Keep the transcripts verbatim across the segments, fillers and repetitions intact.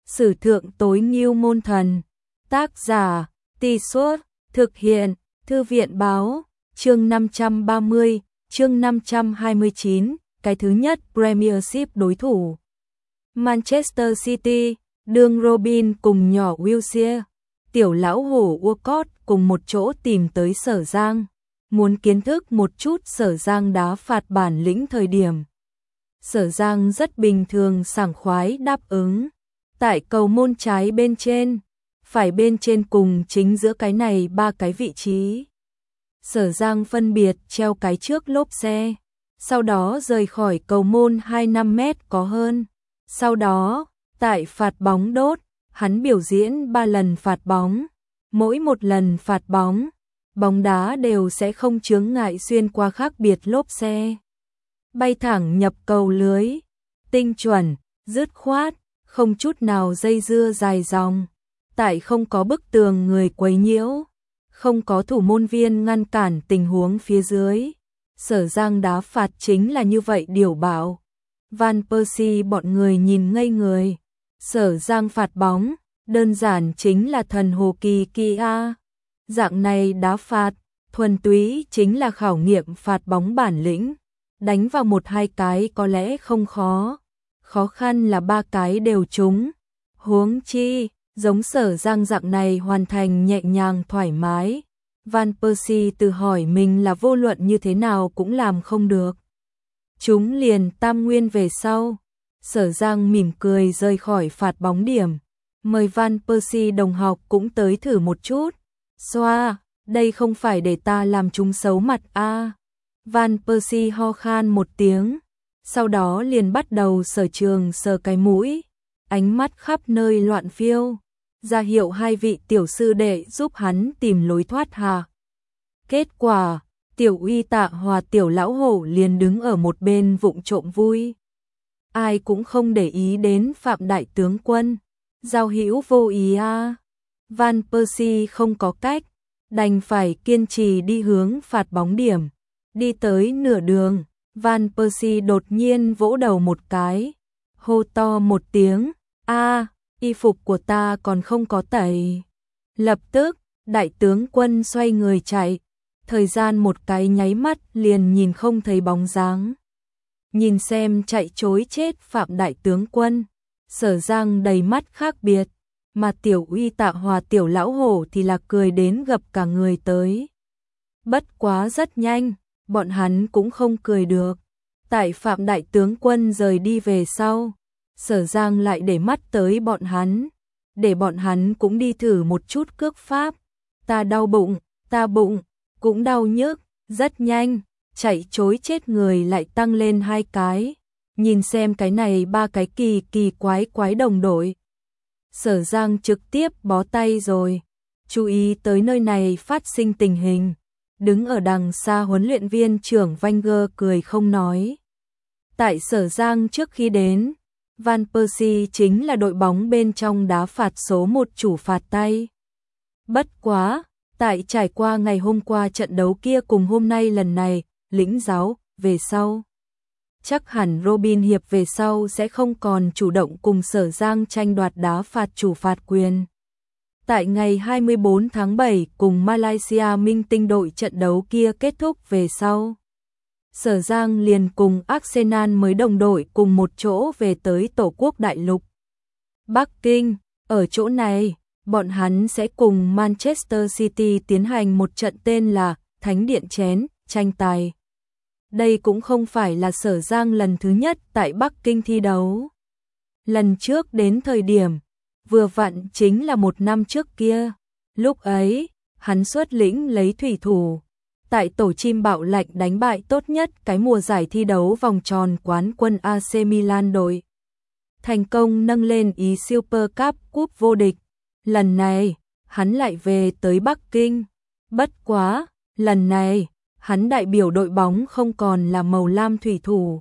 Sử thượng tối ngưu môn thần. Tác giả, Tì Suốt, thực hiện, Thư viện Báo, chương năm trăm ba mươi, chương năm trăm hai mươi chín, cái thứ nhất Premiership đối thủ. Manchester City, đương Robin cùng nhỏ Wilshere, tiểu lão hổ Walcott cùng một chỗ tìm tới Sở Giang, muốn kiến thức một chút Sở Giang đá phạt bản lĩnh thời điểm. Sở Giang rất bình thường sảng khoái đáp ứng, tại cầu môn trái bên trên, phải bên trên cùng chính giữa cái này ba cái vị trí. Sở Giang phân biệt treo cái trước lốp xe, sau đó rời khỏi cầu môn hai mươi lăm mét có hơn. Sau đó, tại phạt bóng đốt, hắn biểu diễn ba lần phạt bóng. Mỗi một lần phạt bóng, bóng đá đều sẽ không chướng ngại xuyên qua khác biệt lốp xe, bay thẳng nhập cầu lưới, tinh chuẩn, dứt khoát, không chút nào dây dưa dài dòng. Tại không có bức tường người quấy nhiễu, không có thủ môn viên ngăn cản tình huống phía dưới, Sở Giang đá phạt chính là như vậy điều bảo. Van Persie bọn người nhìn ngây người. Sở Giang phạt bóng, đơn giản chính là thần hồ kỳ kỳ a. Dạng này đá phạt, thuần túy chính là khảo nghiệm phạt bóng bản lĩnh. Đánh vào một hai cái có lẽ không khó, khó khăn là ba cái đều trúng. Huống chi, giống Sở Giang dạng này hoàn thành nhẹ nhàng thoải mái. Van Persie tự hỏi mình là vô luận như thế nào cũng làm không được. Chúng liền tam nguyên về sau. Sở Giang mỉm cười rời khỏi phạt bóng điểm. Mời Van Persie đồng học cũng tới thử một chút. Xoa, đây không phải để ta làm chúng xấu mặt a. À. Van Persie ho khan một tiếng. Sau đó liền bắt đầu sở trường sờ cái mũi. Ánh mắt khắp nơi loạn phiêu. Ra hiệu hai vị tiểu sư đệ giúp hắn tìm lối thoát hà. Kết quả, tiểu uy Tạ Hòa tiểu lão hổ liền đứng ở một bên vụng trộm vui. Ai cũng không để ý đến Phạm đại tướng quân. Giao hữu vô ý a. À. Van Persie không có cách, đành phải kiên trì đi hướng phạt bóng điểm. Đi tới nửa đường, Van Persie đột nhiên vỗ đầu một cái, hô to một tiếng, a, y phục của ta còn không có tẩy. Lập tức, đại tướng quân xoay người chạy, thời gian một cái nháy mắt liền nhìn không thấy bóng dáng. Nhìn xem chạy trối chết Phạm đại tướng quân, Sở Giang đầy mắt khác biệt, mà tiểu uy Tạ Hòa tiểu lão hổ thì là cười đến gập cả người tới. Bất quá rất nhanh, bọn hắn cũng không cười được. Tại Phạm đại tướng quân rời đi về sau, Sở Giang lại để mắt tới bọn hắn, để bọn hắn cũng đi thử một chút cước pháp. Ta đau bụng, ta bụng, cũng đau nhức, rất nhanh, chạy trối chết người lại tăng lên hai cái. Nhìn xem cái này ba cái kỳ kỳ quái quái đồng đội. Sở Giang trực tiếp bó tay rồi, chú ý tới nơi này phát sinh tình hình. Đứng ở đằng xa huấn luyện viên trưởng Wenger cười không nói. Tại Sở Giang trước khi đến, Van Persie chính là đội bóng bên trong đá phạt số một chủ phạt tay. Bất quá, tại trải qua ngày hôm qua trận đấu kia cùng hôm nay lần này, lĩnh giáo, về sau. Chắc hẳn Robin hiệp về sau sẽ không còn chủ động cùng Sở Giang tranh đoạt đá phạt chủ phạt quyền. Tại ngày hai mươi tư tháng bảy cùng Malaysia Minh Tinh đội trận đấu kia kết thúc về sau, Sở Giang liền cùng Arsenal mới đồng đội cùng một chỗ về tới Tổ quốc đại lục Bắc Kinh. Ở chỗ này, bọn hắn sẽ cùng Manchester City tiến hành một trận tên là Thánh Điện Chén tranh tài. Đây cũng không phải là Sở Giang lần thứ nhất tại Bắc Kinh thi đấu. Lần trước đến thời điểm, vừa vặn chính là một năm trước kia. Lúc ấy, hắn xuất lĩnh lấy thủy thủ. Tại tổ chim bạo lệnh đánh bại tốt nhất cái mùa giải thi đấu vòng tròn quán quân a xê Milan đội. Thành công nâng lên ý Super Cup cúp vô địch. Lần này, hắn lại về tới Bắc Kinh. Bất quá, lần này, hắn đại biểu đội bóng không còn là màu lam thủy thủ,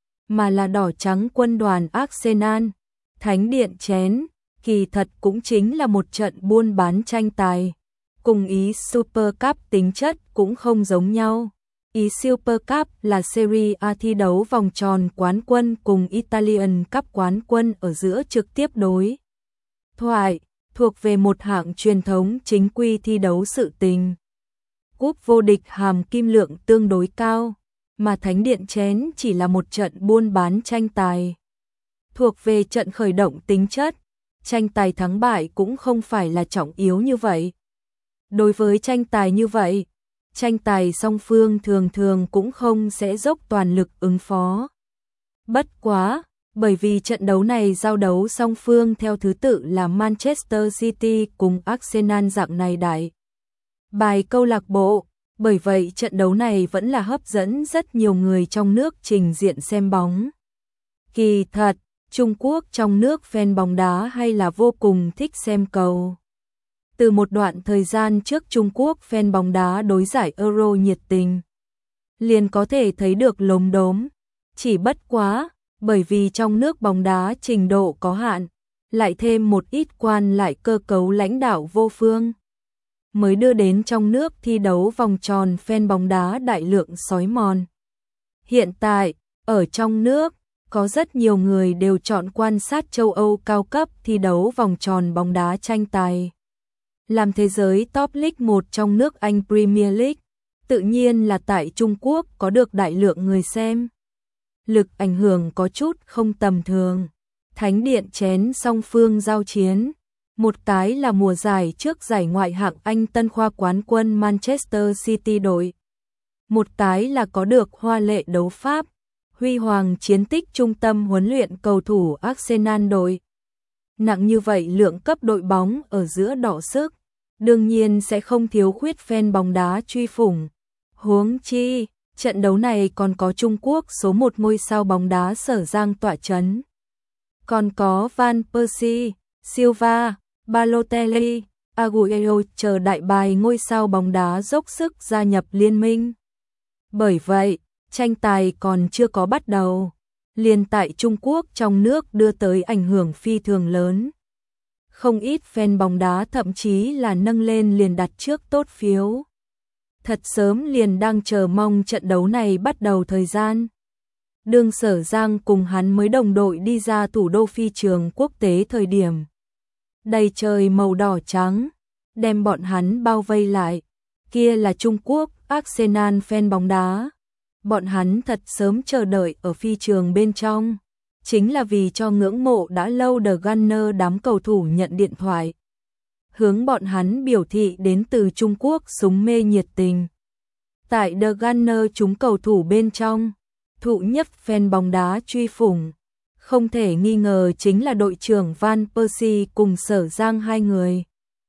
mà là đỏ trắng quân đoàn Arsenal. Thánh Điện Chén, kỳ thật cũng chính là một trận buôn bán tranh tài. Cùng ý Super Cup tính chất cũng không giống nhau. Ý Super Cup là Serie A thi đấu vòng tròn quán quân cùng Italian Cup quán quân ở giữa trực tiếp đối thoại, thuộc về một hạng truyền thống chính quy thi đấu sự tình. Cúp vô địch hàm kim lượng tương đối cao, mà Thánh điện chén chỉ là một trận buôn bán tranh tài. Thuộc về trận khởi động tính chất, tranh tài thắng bại cũng không phải là trọng yếu như vậy. Đối với tranh tài như vậy, tranh tài song phương thường thường cũng không sẽ dốc toàn lực ứng phó. Bất quá, bởi vì trận đấu này giao đấu song phương theo thứ tự là Manchester City cùng Arsenal dạng này đại bài câu lạc bộ, bởi vậy trận đấu này vẫn là hấp dẫn rất nhiều người trong nước trình diện xem bóng. Kỳ thật, Trung Quốc trong nước fan bóng đá hay là vô cùng thích xem cầu. Từ một đoạn thời gian trước Trung Quốc fan bóng đá đối giải Euro nhiệt tình, liền có thể thấy được lốm đốm. Chỉ bất quá, bởi vì trong nước bóng đá trình độ có hạn, lại thêm một ít quan lại cơ cấu lãnh đạo vô phương, mới đưa đến trong nước thi đấu vòng tròn fan bóng đá đại lượng xói mòn. Hiện tại, ở trong nước, có rất nhiều người đều chọn quan sát châu Âu cao cấp thi đấu vòng tròn bóng đá tranh tài. Làm thế giới top League một trong nước Anh Premier League, tự nhiên là tại Trung Quốc có được đại lượng người xem. Lực ảnh hưởng có chút không tầm thường. Thánh điện chén song phương giao chiến. Một cái là mùa giải trước giải ngoại hạng Anh tân khoa quán quân Manchester City đội. Một cái là có được hoa lệ đấu pháp, huy hoàng chiến tích trung tâm huấn luyện cầu thủ Arsenal đội. Nặng như vậy lượng cấp đội bóng ở giữa đọ sức, đương nhiên sẽ không thiếu khuyết fan bóng đá truy phủng. Huống chi, trận đấu này còn có Trung Quốc số một ngôi sao bóng đá Sở Giang tọa chấn. Còn có Van Persie, Silva, Balotelli, Aguero chờ đại bài ngôi sao bóng đá dốc sức gia nhập liên minh. Bởi vậy, tranh tài còn chưa có bắt đầu, liền tại Trung Quốc trong nước đưa tới ảnh hưởng phi thường lớn. Không ít fan bóng đá thậm chí là nâng lên liền đặt trước tốt phiếu. Thật sớm liền đang chờ mong trận đấu này bắt đầu thời gian. Đường Sở Giang cùng hắn mới đồng đội đi ra thủ đô phi trường quốc tế thời điểm. Đầy trời màu đỏ trắng, đem bọn hắn bao vây lại. Kia là Trung Quốc, Arsenal fan bóng đá. Bọn hắn thật sớm chờ đợi ở phi trường bên trong. Chính là vì cho ngưỡng mộ đã lâu The Gunner đám cầu thủ nhận điện thoại. Hướng bọn hắn biểu thị đến từ Trung Quốc súng mê nhiệt tình. Tại The Gunner chúng cầu thủ bên trong, thụ nhất fan bóng đá truy phủng. Không thể nghi ngờ chính là đội trưởng Van Persie cùng Sở Giang hai người.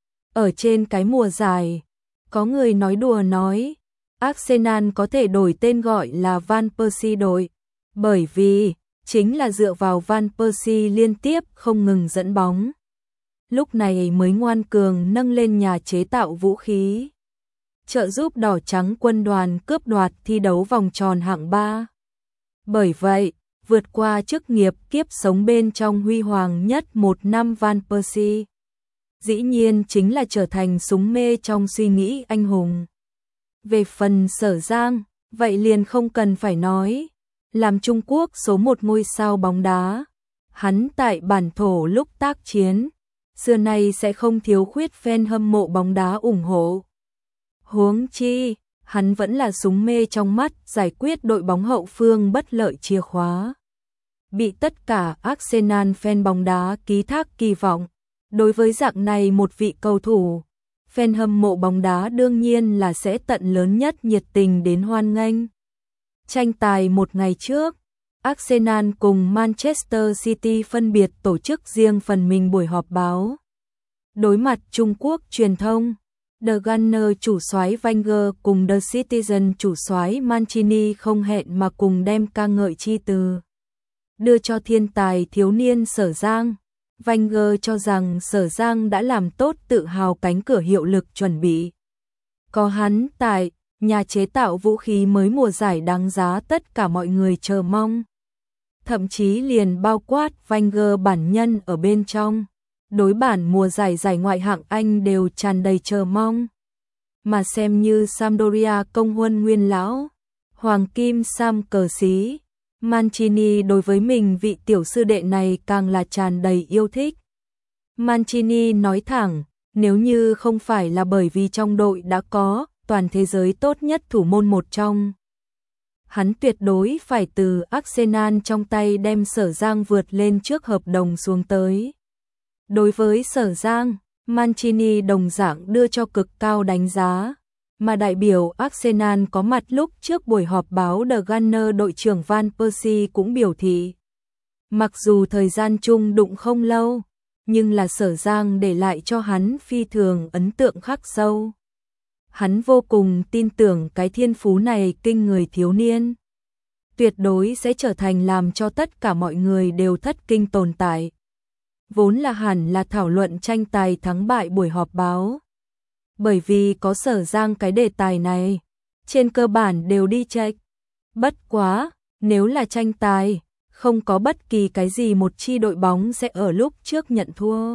Ở trên cái mùa giải, có người nói đùa nói, Arsenal có thể đổi tên gọi là Van Persie đội, bởi vì chính là dựa vào Van Persie liên tiếp không ngừng dẫn bóng. Lúc này mới ngoan cường nâng lên nhà chế tạo vũ khí, trợ giúp đỏ trắng quân đoàn cướp đoạt thi đấu vòng tròn hạng ba. Bởi vậy, vượt qua chức nghiệp kiếp sống bên trong huy hoàng nhất một năm Van Persie, dĩ nhiên chính là trở thành súng mê trong suy nghĩ anh hùng. Về phần Sở Giang, vậy liền không cần phải nói, làm Trung Quốc số một ngôi sao bóng đá, hắn tại bản thổ lúc tác chiến, xưa nay sẽ không thiếu khuyết fan hâm mộ bóng đá ủng hộ. Huống chi, hắn vẫn là súng mê trong mắt giải quyết đội bóng hậu phương bất lợi chìa khóa. Bị tất cả Arsenal fan bóng đá ký thác kỳ vọng, đối với dạng này một vị cầu thủ, fan hâm mộ bóng đá đương nhiên là sẽ tận lớn nhất nhiệt tình đến hoan nghênh. Tranh tài một ngày trước, Arsenal cùng Manchester City phân biệt tổ chức riêng phần mình buổi họp báo. Đối mặt Trung Quốc truyền thông, The Gunner chủ soái Wenger cùng The Citizen chủ soái Mancini không hẹn mà cùng đem ca ngợi chi từ đưa cho thiên tài thiếu niên Sở Giang. Wenger cho rằng Sở Giang đã làm tốt tự hào cánh cửa hiệu lực chuẩn bị. Có hắn tại, nhà chế tạo vũ khí mới mùa giải đáng giá tất cả mọi người chờ mong. Thậm chí liền bao quát Wenger bản nhân ở bên trong. Đối bản mùa giải giải ngoại hạng Anh đều tràn đầy chờ mong. Mà xem như Sampdoria công huân nguyên lão, Hoàng Kim Sam cờ xí, Mancini đối với mình vị tiểu sư đệ này càng là tràn đầy yêu thích. Mancini nói thẳng, nếu như không phải là bởi vì trong đội đã có toàn thế giới tốt nhất thủ môn một trong, hắn tuyệt đối phải từ Arsenal trong tay đem Sở Giang vượt lên trước hợp đồng xuống tới. Đối với Sở Giang, Mancini đồng dạng đưa cho cực cao đánh giá, mà đại biểu Arsenal có mặt lúc trước buổi họp báo The Gunner đội trưởng Van Persie cũng biểu thị. Mặc dù thời gian chung đụng không lâu, nhưng là Sở Giang để lại cho hắn phi thường ấn tượng khắc sâu. Hắn vô cùng tin tưởng cái thiên phú này kinh người thiếu niên. Tuyệt đối sẽ trở thành làm cho tất cả mọi người đều thất kinh tồn tại. Vốn là hẳn là thảo luận tranh tài thắng bại buổi họp báo. Bởi vì có Sở Giang cái đề tài này, trên cơ bản đều đi check. Bất quá, nếu là tranh tài, không có bất kỳ cái gì một chi đội bóng sẽ ở lúc trước nhận thua.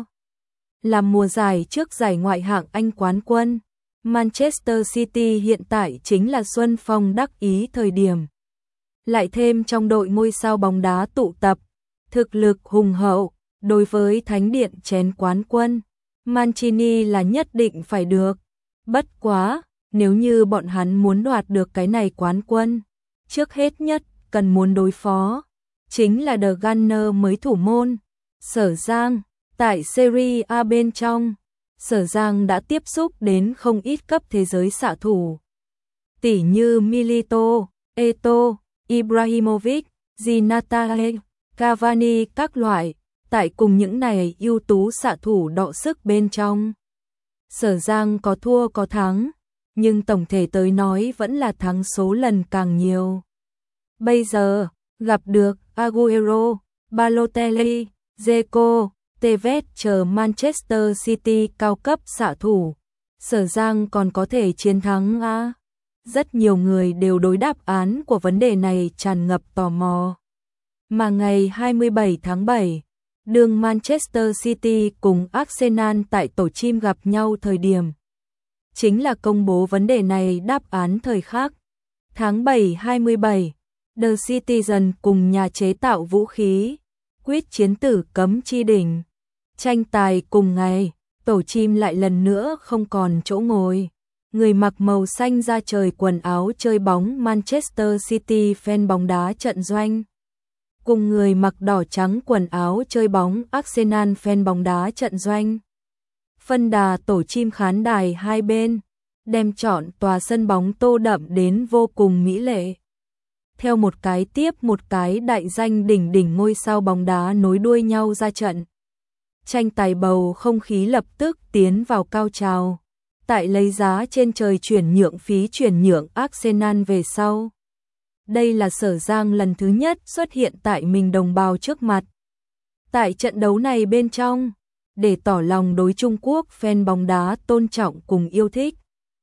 Làm mùa giải trước giải ngoại hạng Anh quán quân, Manchester City hiện tại chính là xuân phong đắc ý thời điểm. Lại thêm trong đội ngôi sao bóng đá tụ tập, thực lực hùng hậu, đối với thánh điện chén quán quân, Mancini là nhất định phải được. Bất quá, nếu như bọn hắn muốn đoạt được cái này quán quân, trước hết nhất cần muốn đối phó, chính là The Gunner mới thủ môn, Sở Giang. Tại Serie A bên trong, Sở Giang đã tiếp xúc đến không ít cấp thế giới xạ thủ. Tỷ như Milito, Eto'o, Ibrahimovic, Zlatan, Cavani các loại, tại cùng những này ưu tú xạ thủ đọ sức bên trong. Sở Giang có thua có thắng, nhưng tổng thể tới nói vẫn là thắng số lần càng nhiều. Bây giờ, gặp được Agüero, Balotelli, Dzeko, Tevez chờ Manchester City cao cấp xạ thủ, Sở Giang còn có thể chiến thắng à? Rất nhiều người đều đối đáp án của vấn đề này tràn ngập tò mò. Mà ngày hai mươi bảy tháng bảy, đường Manchester City cùng Arsenal tại tổ chim gặp nhau thời điểm, chính là công bố vấn đề này đáp án thời khắc. Tháng bảy hai mươi bảy, The Citizen cùng nhà chế tạo vũ khí, quyết chiến tử cấm chi đỉnh. Tranh tài cùng ngày, tổ chim lại lần nữa không còn chỗ ngồi. Người mặc màu xanh da trời quần áo chơi bóng Manchester City fan bóng đá trận doanh, cùng người mặc đỏ trắng quần áo chơi bóng Arsenal fan bóng đá trận doanh. Phân đà tổ chim khán đài hai bên, đem chọn tòa sân bóng tô đậm đến vô cùng mỹ lệ. Theo một cái tiếp một cái đại danh đỉnh đỉnh ngôi sao bóng đá nối đuôi nhau ra trận. Tranh tài bầu không khí lập tức tiến vào cao trào. Tại lấy giá trên trời chuyển nhượng phí chuyển nhượng Arsenal về sau. Đây là Sở Giang lần thứ nhất xuất hiện tại mình đồng bào trước mặt. Tại trận đấu này bên trong, để tỏ lòng đối Trung Quốc fan bóng đá tôn trọng cùng yêu thích,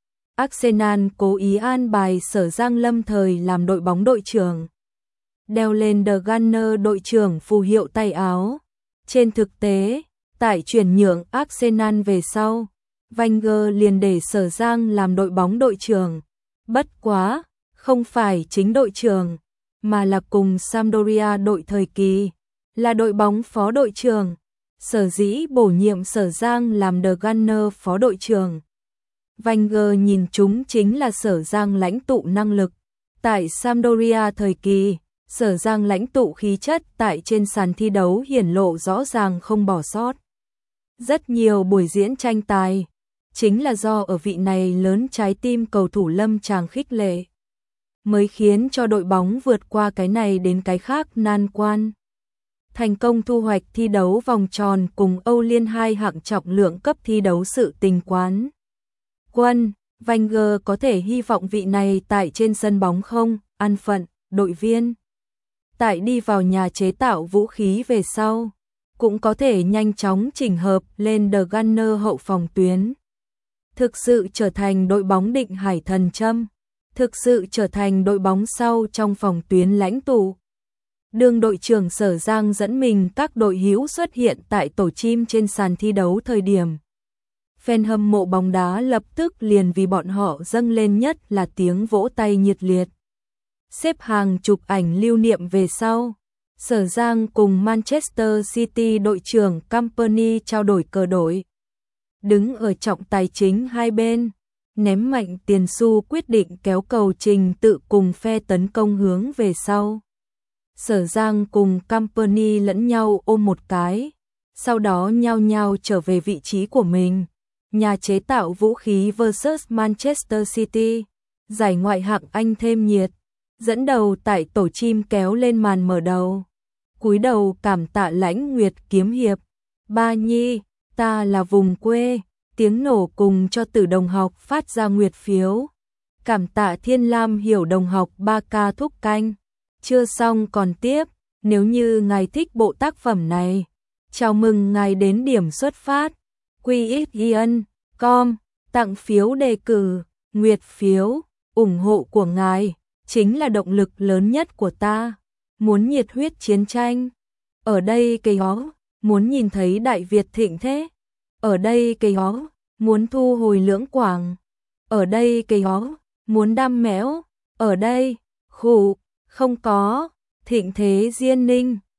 Arsenal cố ý an bài Sở Giang lâm thời làm đội bóng đội trưởng, đeo lên The Gunner đội trưởng phù hiệu tay áo. Trên thực tế, tại chuyển nhượng Arsenal về sau, Wenger liền để Sở Giang làm đội bóng đội trưởng. Bất quá, không phải chính đội trưởng, mà là cùng Sampdoria đội thời kỳ, là đội bóng phó đội trưởng. Sở dĩ bổ nhiệm Sở Giang làm The Gunner phó đội trưởng. Wenger nhìn chúng chính là Sở Giang lãnh tụ năng lực. Tại Sampdoria thời kỳ, Sở Giang lãnh tụ khí chất tại trên sàn thi đấu hiển lộ rõ ràng không bỏ sót. Rất nhiều buổi diễn tranh tài, chính là do ở vị này lớn trái tim cầu thủ lâm tràng khích lệ, mới khiến cho đội bóng vượt qua cái này đến cái khác nan quan. Thành công thu hoạch thi đấu vòng tròn cùng Âu Liên hai hạng trọng lượng cấp thi đấu sự tình quán quân. Wenger có thể hy vọng vị này tại trên sân bóng không an phận đội viên. Tại đi vào nhà chế tạo vũ khí về sau, cũng có thể nhanh chóng chỉnh hợp lên The Gunner hậu phòng tuyến. Thực sự trở thành đội bóng định hải thần châm, thực sự trở thành đội bóng sau trong phòng tuyến lãnh tụ. Đương đội trưởng Sở Giang dẫn mình các đội hữu xuất hiện tại tổ chim trên sàn thi đấu thời điểm, fan hâm mộ bóng đá lập tức liền vì bọn họ dâng lên nhất là tiếng vỗ tay nhiệt liệt. Xếp hàng chụp ảnh lưu niệm về sau, Sở Giang cùng Manchester City đội trưởng Company trao đổi cờ đổi. Đứng ở trọng tài chính hai bên, ném mạnh tiền xu quyết định kéo cầu trình tự cùng phe tấn công hướng về sau. Sở Giang cùng Company lẫn nhau ôm một cái, sau đó nhao nhao trở về vị trí của mình. Nhà chế tạo vũ khí versus Manchester City, giải ngoại hạng Anh thêm nhiệt, dẫn đầu tại tổ chim kéo lên màn mở đầu. Cúi đầu cảm tạ Lãnh Nguyệt kiếm hiệp, ba nhi, ta là vùng quê, tiếng nổ cùng cho Tử đồng học phát ra nguyệt phiếu. Cảm tạ Thiên Lam Hiểu đồng học ba ca thúc canh. Chưa xong còn tiếp, nếu như ngài thích bộ tác phẩm này, chào mừng ngài đến điểm xuất phát quy ích yên com tặng phiếu đề cử, nguyệt phiếu, ủng hộ của ngài chính là động lực lớn nhất của ta. Muốn nhiệt huyết chiến tranh, ở đây cây ó, muốn nhìn thấy Đại Việt thịnh thế, ở đây cây ó, muốn thu hồi Lưỡng Quảng, ở đây cây ó, muốn đam mẽo, ở đây, khủ, không có, thịnh thế Diên Ninh.